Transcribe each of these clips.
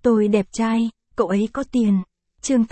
Tôi đẹp trai, cậu ấy có tiền. Chương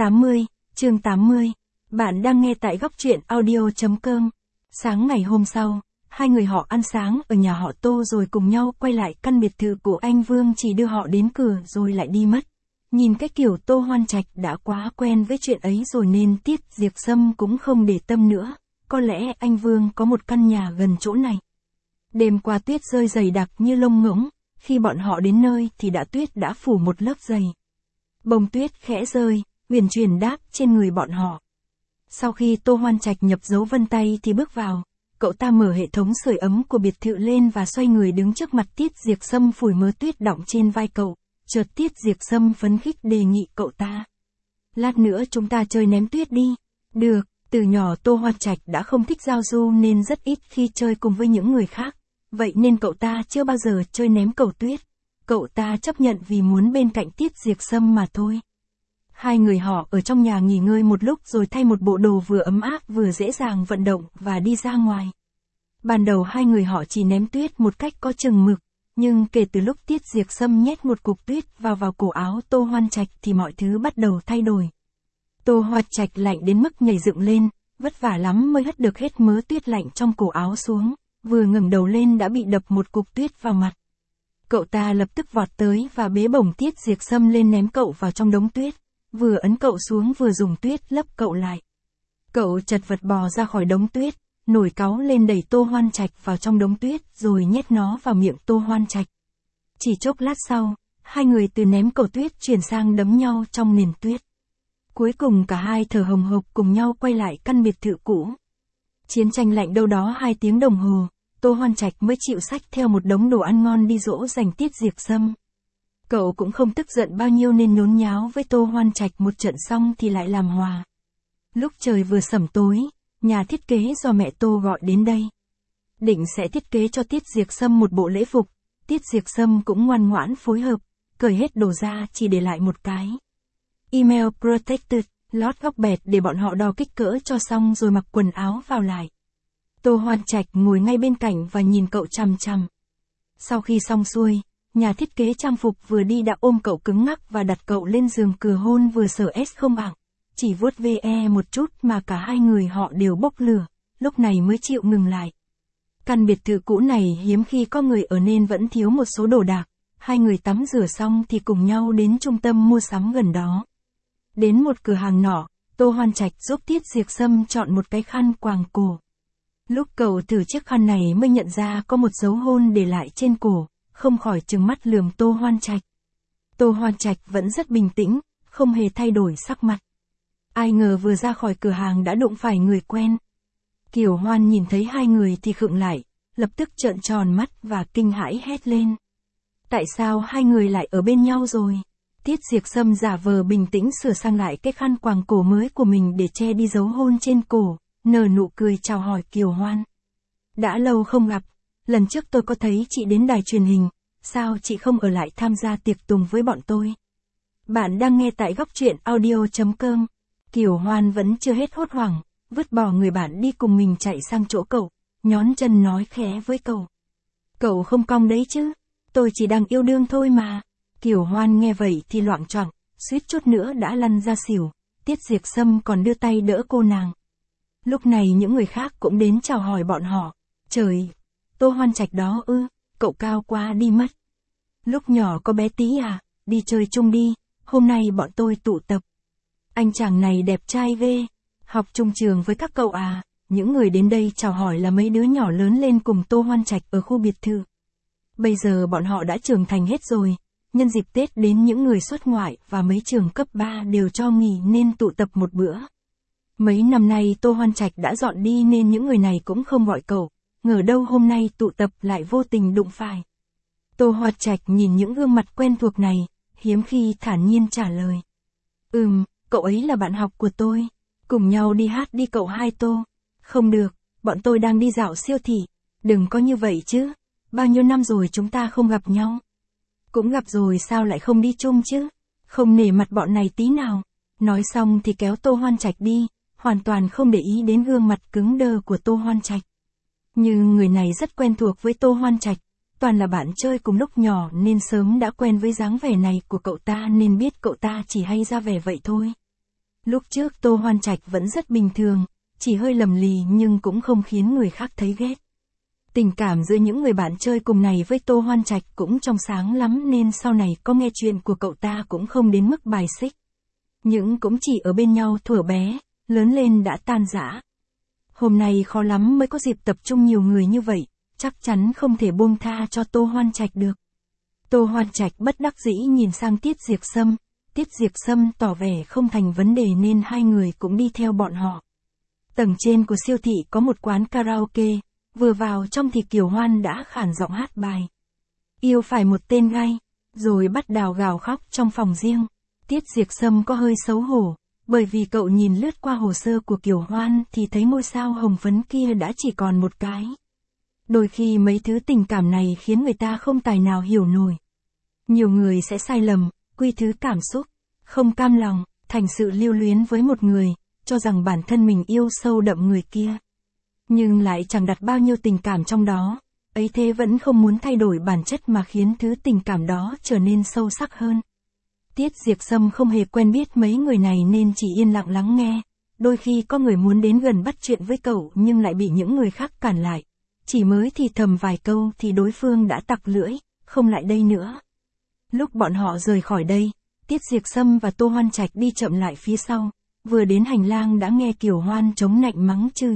80. Bạn đang nghe tại góc truyện audio.com. Sáng ngày hôm sau, hai người họ ăn sáng ở nhà họ Tô rồi cùng nhau quay lại căn biệt thự của anh Vương, chỉ đưa họ đến cửa rồi lại đi mất. Nhìn cái kiểu Tô Hoan Trạch đã quá quen với chuyện ấy rồi nên Tiết Diệp Sâm cũng không để tâm nữa. Có lẽ anh Vương có một căn nhà gần chỗ này. Đêm qua tuyết rơi dày đặc như lông ngỗng, khi bọn họ đến nơi thì tuyết đã phủ một lớp dày. Bông tuyết khẽ rơi, huyền chuyển đáp trên người bọn họ. Sau khi Tô Hoan Trạch nhập dấu vân tay thì bước vào, cậu ta mở hệ thống sưởi ấm của biệt thự lên và xoay người đứng trước mặt Tiết Diệp Sâm, phủi mớ tuyết đọng trên vai cậu. Chợt Tiết Diệp Sâm phấn khích đề nghị cậu ta. Lát nữa chúng ta chơi ném tuyết đi. Được, từ nhỏ Tô Hoan Trạch đã không thích giao du nên rất ít khi chơi cùng với những người khác. Vậy nên cậu ta chưa bao giờ chơi ném cầu tuyết. Cậu ta chấp nhận vì muốn bên cạnh Tiết Diệp Sâm mà thôi. Hai người họ ở trong nhà nghỉ ngơi một lúc rồi thay một bộ đồ vừa ấm áp vừa dễ dàng vận động và đi ra ngoài. Ban đầu hai người họ chỉ ném tuyết một cách có chừng mực, nhưng kể từ lúc Tiết Diệp Sâm nhét một cục tuyết vào cổ áo Tô Hoan Trạch thì mọi thứ bắt đầu thay đổi. Tô Hoan Trạch lạnh đến mức nhảy dựng lên, vất vả lắm mới hất được hết mớ tuyết lạnh trong cổ áo xuống, vừa ngẩng đầu lên đã bị đập một cục tuyết vào mặt. Cậu ta lập tức vọt tới và bế bổng Tiết Diệp Sâm lên ném cậu vào trong đống tuyết, vừa ấn cậu xuống vừa dùng tuyết lấp cậu lại. Cậu chật vật bò ra khỏi đống tuyết, nổi cáu lên đẩy Tô Hoan Trạch vào trong đống tuyết rồi nhét nó vào miệng Tô Hoan Trạch. Chỉ chốc lát sau, hai người từ ném cầu tuyết chuyển sang đấm nhau trong nền tuyết. Cuối cùng cả hai thở hồng hộc cùng nhau quay lại căn biệt thự cũ. Chiến tranh lạnh đâu đó 2 tiếng đồng hồ, Tô Hoan Trạch mới chịu xách theo một đống đồ ăn ngon đi dỗ dành Tiết Diệp Sâm. Cậu cũng không tức giận bao nhiêu nên nhốn nháo với Tô Hoan Trạch một trận xong thì lại làm hòa. Lúc trời vừa sẩm tối, nhà thiết kế do mẹ Tô gọi đến đây. Định sẽ thiết kế cho Tiết Diệp Sâm một bộ lễ phục. Tiết Diệp Sâm cũng ngoan ngoãn phối hợp, cởi hết đồ ra chỉ để lại một cái email protected, lót góc bẹt để bọn họ đo kích cỡ cho xong rồi mặc quần áo vào lại. Tô Hoan Trạch ngồi ngay bên cạnh và nhìn cậu chằm chằm. Sau khi xong xuôi, nhà thiết kế trang phục vừa đi đã ôm cậu cứng ngắc và đặt cậu lên giường cửa hôn vừa sở S không ảng. Chỉ vuốt ve một chút mà cả hai người họ đều bốc lửa, lúc này mới chịu ngừng lại. Căn biệt thự cũ này hiếm khi có người ở nên vẫn thiếu một số đồ đạc. Hai người tắm rửa xong thì cùng nhau đến trung tâm mua sắm gần đó. Đến một cửa hàng nọ, Tô Hoan Trạch giúp Tiết Diệp Sâm chọn một cái khăn quàng cổ. Lúc cậu thử chiếc khăn này mới nhận ra có một dấu hôn để lại trên cổ, không khỏi trừng mắt lườm Tô Hoan Trạch. Tô Hoan Trạch vẫn rất bình tĩnh, không hề thay đổi sắc mặt. Ai ngờ vừa ra khỏi cửa hàng đã đụng phải người quen. Kiều Hoan nhìn thấy hai người thì khựng lại, lập tức trợn tròn mắt và kinh hãi hét lên. Tại sao hai người lại ở bên nhau rồi? Tiết Diệp Sâm giả vờ bình tĩnh sửa sang lại cái khăn quàng cổ mới của mình để che đi dấu hôn trên cổ, nở nụ cười chào hỏi Kiều Hoan. Đã lâu không gặp, lần trước tôi có thấy chị đến đài truyền hình, sao chị không ở lại tham gia tiệc tùng với bọn tôi? Bạn đang nghe tại góc truyện audio.com. Kiều Hoan vẫn chưa hết hốt hoảng, vứt bỏ người bạn đi cùng mình chạy sang chỗ cậu, nhón chân nói khẽ với cậu. Cậu không cong đấy chứ, tôi chỉ đang yêu đương thôi mà. Kiều Hoan nghe vậy thì loạng choạng, suýt chút nữa đã lăn ra xỉu. Tiết Diệp Sâm còn đưa tay đỡ cô nàng. Lúc này những người khác cũng đến chào hỏi bọn họ. Trời, Tô Hoan Trạch đó ư, cậu cao quá đi mất. Lúc nhỏ có bé tí à, đi chơi chung đi, hôm nay bọn tôi tụ tập. Anh chàng này đẹp trai ghê, học chung trường với các cậu à. Những người đến đây chào hỏi là mấy đứa nhỏ lớn lên cùng Tô Hoan Trạch ở khu biệt thự. Bây giờ bọn họ đã trưởng thành hết rồi. Nhân dịp Tết đến những người xuất ngoại và mấy trường cấp 3 đều cho nghỉ nên tụ tập một bữa. Mấy năm nay Tô Hoan Trạch đã dọn đi nên những người này cũng không gọi cậu, ngờ đâu hôm nay tụ tập lại vô tình đụng phải. Tô Hoan Trạch nhìn những gương mặt quen thuộc này, hiếm khi thản nhiên trả lời. Cậu ấy là bạn học của tôi, cùng nhau đi hát đi cậu hai Tô. Không được, bọn tôi đang đi dạo siêu thị, đừng có như vậy chứ, bao nhiêu năm rồi chúng ta không gặp nhau. Cũng gặp rồi sao lại không đi chung chứ, không nể mặt bọn này tí nào. Nói xong thì kéo Tô Hoan Trạch đi, hoàn toàn không để ý đến gương mặt cứng đơ của Tô Hoan Trạch. Nhưng người này rất quen thuộc với Tô Hoan Trạch, toàn là bạn chơi cùng lúc nhỏ nên sớm đã quen với dáng vẻ này của cậu ta nên biết cậu ta chỉ hay ra vẻ vậy thôi. Lúc trước Tô Hoan Trạch vẫn rất bình thường, chỉ hơi lầm lì nhưng cũng không khiến người khác thấy ghét. Tình cảm giữa những người bạn chơi cùng này với Tô Hoan Trạch cũng trong sáng lắm nên sau này có nghe chuyện của cậu ta cũng không đến mức bài xích. Nhưng cũng chỉ ở bên nhau thuở bé, lớn lên đã tan rã. Hôm nay khó lắm mới có dịp tập trung nhiều người như vậy, chắc chắn không thể buông tha cho Tô Hoan Trạch được. Tô Hoan Trạch bất đắc dĩ nhìn sang Tiết Diệp Sâm, Tiết Diệp Sâm tỏ vẻ không thành vấn đề nên hai người cũng đi theo bọn họ. Tầng trên của siêu thị có một quán karaoke, vừa vào trong thì Kiều Hoan đã khản giọng hát bài Yêu phải một tên gay, rồi bắt đầu gào khóc trong phòng riêng. Tiết Diệp Sâm có hơi xấu hổ, bởi vì cậu nhìn lướt qua hồ sơ của Kiều Hoan thì thấy ngôi sao hồng phấn kia đã chỉ còn một cái. Đôi khi mấy thứ tình cảm này khiến người ta không tài nào hiểu nổi. Nhiều người sẽ sai lầm, quy thứ cảm xúc, không cam lòng, thành sự lưu luyến với một người, cho rằng bản thân mình yêu sâu đậm người kia. Nhưng lại chẳng đặt bao nhiêu tình cảm trong đó, ấy thế vẫn không muốn thay đổi bản chất mà khiến thứ tình cảm đó trở nên sâu sắc hơn. Tiết Diệp Sâm không hề quen biết mấy người này nên chỉ yên lặng lắng nghe, đôi khi có người muốn đến gần bắt chuyện với cậu nhưng lại bị những người khác cản lại. Chỉ mới thì thầm vài câu thì đối phương đã tặc lưỡi, không lại đây nữa. Lúc bọn họ rời khỏi đây, Tiết Diệp Sâm và Tô Hoan Trạch đi chậm lại phía sau, vừa đến hành lang đã nghe Kiều Hoan chống nạnh mắng chửi.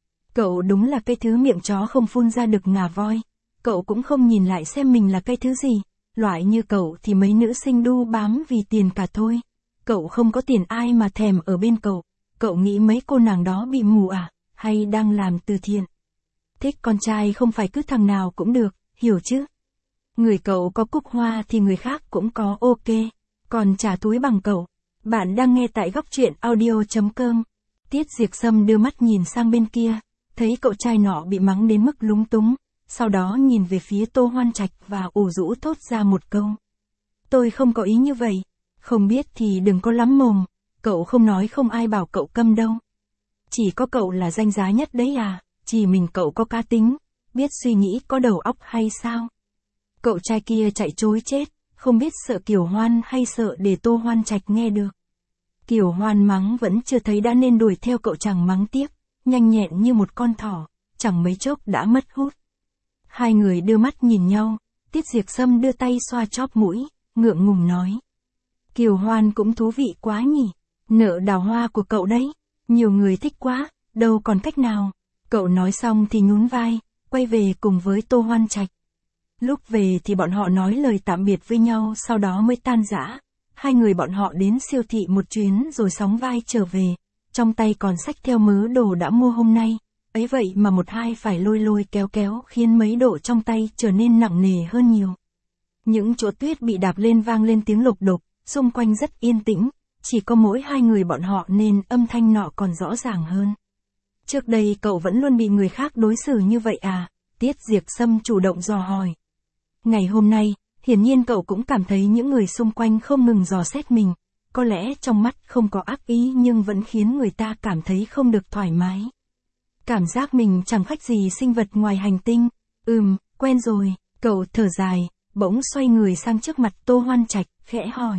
Cậu đúng là cái thứ miệng chó không phun ra được ngà voi, cậu cũng không nhìn lại xem mình là cái thứ gì, loại như cậu thì mấy nữ sinh đu bám vì tiền cả thôi. Cậu không có tiền ai mà thèm ở bên cậu nghĩ mấy cô nàng đó bị mù à, hay đang làm từ thiện. Thích con trai không phải cứ thằng nào cũng được, hiểu chứ? Người cậu có cúc hoa thì người khác cũng có ok, còn chả thúi bằng cậu. Bạn đang nghe tại góc truyện audio.com. Tiết Diệp Sâm đưa mắt nhìn sang bên kia, thấy cậu trai nọ bị mắng đến mức lúng túng, sau đó nhìn về phía Tô Hoan Trạch và ủ rũ thốt ra một câu. Tôi không có ý như vậy, không biết thì đừng có lắm mồm, cậu không nói không ai bảo cậu câm đâu. Chỉ có cậu là danh giá nhất đấy à, chỉ mình cậu có cá tính, biết suy nghĩ có đầu óc hay sao? Cậu trai kia chạy trối chết, không biết sợ Kiều Hoan hay sợ để Tô Hoan Trạch nghe được. Kiều Hoan mắng vẫn chưa thấy đã nên đuổi theo cậu chàng mắng tiếp, nhanh nhẹn như một con thỏ, chẳng mấy chốc đã mất hút. Hai người đưa mắt nhìn nhau, Tiết Diệp Sâm đưa tay xoa chóp mũi, ngượng ngùng nói. Kiều Hoan cũng thú vị quá nhỉ, nợ đào hoa của cậu đấy, nhiều người thích quá, đâu còn cách nào. Cậu nói xong thì nhún vai, quay về cùng với Tô Hoan Trạch. Lúc về thì bọn họ nói lời tạm biệt với nhau sau đó mới tan rã. Hai người bọn họ đến siêu thị một chuyến rồi sóng vai trở về, trong tay còn xách theo mớ đồ đã mua hôm nay. Ấy vậy mà một hai phải lôi lôi kéo kéo khiến mấy đồ trong tay trở nên nặng nề hơn nhiều. Những chỗ tuyết bị đạp lên vang lên tiếng lục đục, xung quanh rất yên tĩnh, chỉ có mỗi hai người bọn họ nên âm thanh nọ còn rõ ràng hơn. Trước đây cậu vẫn luôn bị người khác đối xử như vậy à? Tiết Diệp Sâm chủ động dò hỏi. Ngày hôm nay, hiển nhiên cậu cũng cảm thấy những người xung quanh không ngừng dò xét mình, có lẽ trong mắt không có ác ý nhưng vẫn khiến người ta cảm thấy không được thoải mái. Cảm giác mình chẳng khác gì sinh vật ngoài hành tinh. Quen rồi, cậu thở dài, bỗng xoay người sang trước mặt Tô Hoan Trạch, khẽ hỏi.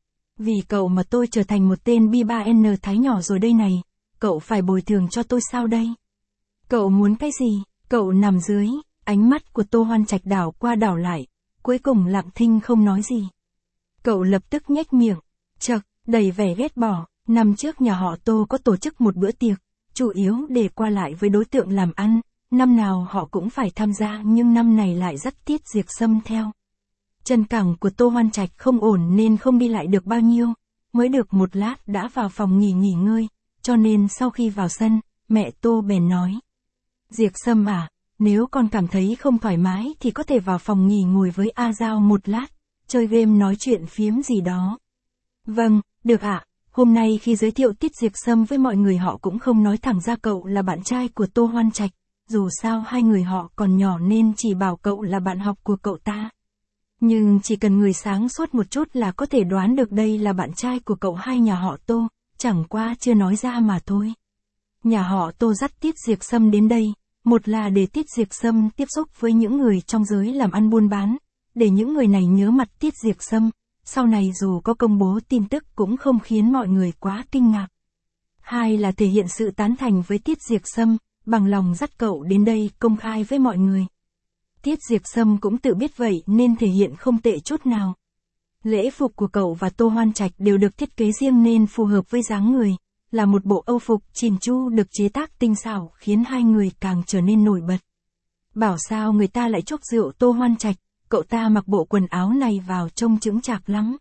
Vì cậu mà tôi trở thành một tên B3N thái nhỏ rồi đây này, cậu phải bồi thường cho tôi sao đây? Cậu muốn cái gì? Cậu nằm dưới, ánh mắt của Tô Hoan Trạch đảo qua đảo lại, cuối cùng lặng thinh không nói gì. Cậu lập tức nhếch miệng, chậc, đầy vẻ ghét bỏ, năm trước nhà họ Tô có tổ chức một bữa tiệc, chủ yếu để qua lại với đối tượng làm ăn, năm nào họ cũng phải tham gia nhưng năm này lại dắt Tiết Diệp Sâm theo. Chân cẳng của Tô Hoan Trạch không ổn nên không đi lại được bao nhiêu, mới được một lát đã vào phòng nghỉ ngơi, cho nên sau khi vào sân, mẹ Tô bèn nói. Diệp Sâm à, nếu con cảm thấy không thoải mái thì có thể vào phòng nghỉ ngồi với A Giao một lát, chơi game nói chuyện phiếm gì đó. Vâng, được ạ. Hôm nay khi giới thiệu Tiết Diệp Sâm với mọi người họ cũng không nói thẳng ra cậu là bạn trai của Tô Hoan Trạch, dù sao hai người họ còn nhỏ nên chỉ bảo cậu là bạn học của cậu ta. Nhưng chỉ cần người sáng suốt một chút là có thể đoán được đây là bạn trai của cậu hai nhà họ Tô, chẳng qua chưa nói ra mà thôi. Nhà họ Tô dắt Tiết Diệp Sâm đến đây, Một là để Tiết Diệp Sâm tiếp xúc với những người trong giới làm ăn buôn bán, để những người này nhớ mặt Tiết Diệp Sâm, sau này dù có công bố tin tức cũng không khiến mọi người quá kinh ngạc. Hai là thể hiện sự tán thành với Tiết Diệp Sâm, bằng lòng dắt cậu đến đây công khai với mọi người. Tiết Diệp Sâm cũng tự biết vậy nên thể hiện không tệ chút nào. Lễ phục của cậu và Tô Hoan Trạch đều được thiết kế riêng nên phù hợp với dáng người, là một bộ âu phục chỉn chu được chế tác tinh xảo khiến hai người càng trở nên nổi bật. Bảo sao người ta lại chúc rượu Tô Hoan Trạch, cậu ta mặc bộ quần áo này vào trông chững chạc lắm.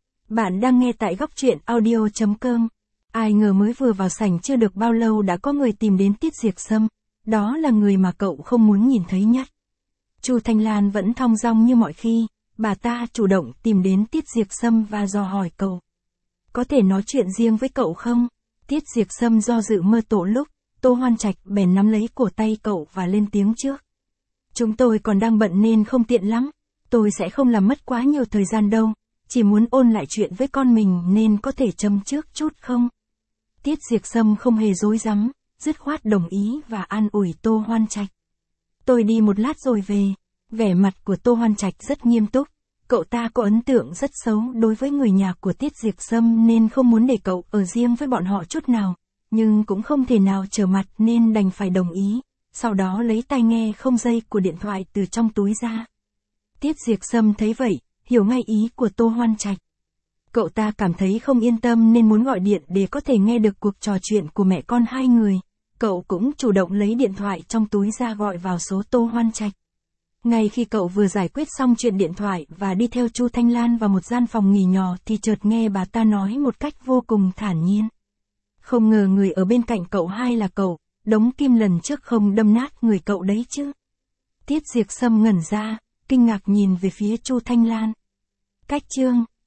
Bạn đang nghe tại góc truyện audio.com. Ai ngờ mới vừa vào sảnh chưa được bao lâu đã có người tìm đến Tiết Diệp Sâm, đó là người mà cậu không muốn nhìn thấy nhất. Chu Thanh Lan vẫn thong dong như mọi khi, bà ta chủ động tìm đến Tiết Diệp Sâm và dò hỏi cậu. Có thể nói chuyện riêng với cậu không? Tiết Diệp Sâm do dự mơ tổ lúc, Tô Hoan Trạch bèn nắm lấy cổ tay cậu và lên tiếng trước. Chúng tôi còn đang bận nên không tiện lắm, tôi sẽ không làm mất quá nhiều thời gian đâu, chỉ muốn ôn lại chuyện với con mình nên có thể châm trước chút không? Tiết Diệp Sâm không hề dối rắm, dứt khoát đồng ý và an ủi Tô Hoan Trạch. Tôi đi một lát rồi về. Vẻ mặt của Tô Hoan Trạch rất nghiêm túc, cậu ta có ấn tượng rất xấu đối với người nhà của Tiết Diệp Sâm nên không muốn để cậu ở riêng với bọn họ chút nào, nhưng cũng không thể nào trở mặt nên đành phải đồng ý, sau đó lấy tai nghe không dây của điện thoại từ trong túi ra. Tiết Diệp Sâm thấy vậy, hiểu ngay ý của Tô Hoan Trạch. Cậu ta cảm thấy không yên tâm nên muốn gọi điện để có thể nghe được cuộc trò chuyện của mẹ con hai người, cậu cũng chủ động lấy điện thoại trong túi ra gọi vào số Tô Hoan Trạch. Ngay khi cậu vừa giải quyết xong chuyện điện thoại và đi theo Chu Thanh Lan vào một gian phòng nghỉ nhỏ thì chợt nghe bà ta nói một cách vô cùng thản nhiên. Không ngờ người ở bên cạnh cậu hai là cậu, đống kim lần trước không đâm nát người cậu đấy chứ. Tiết Diệp Sâm ngẩn ra, kinh ngạc nhìn về phía Chu Thanh Lan. Cách chương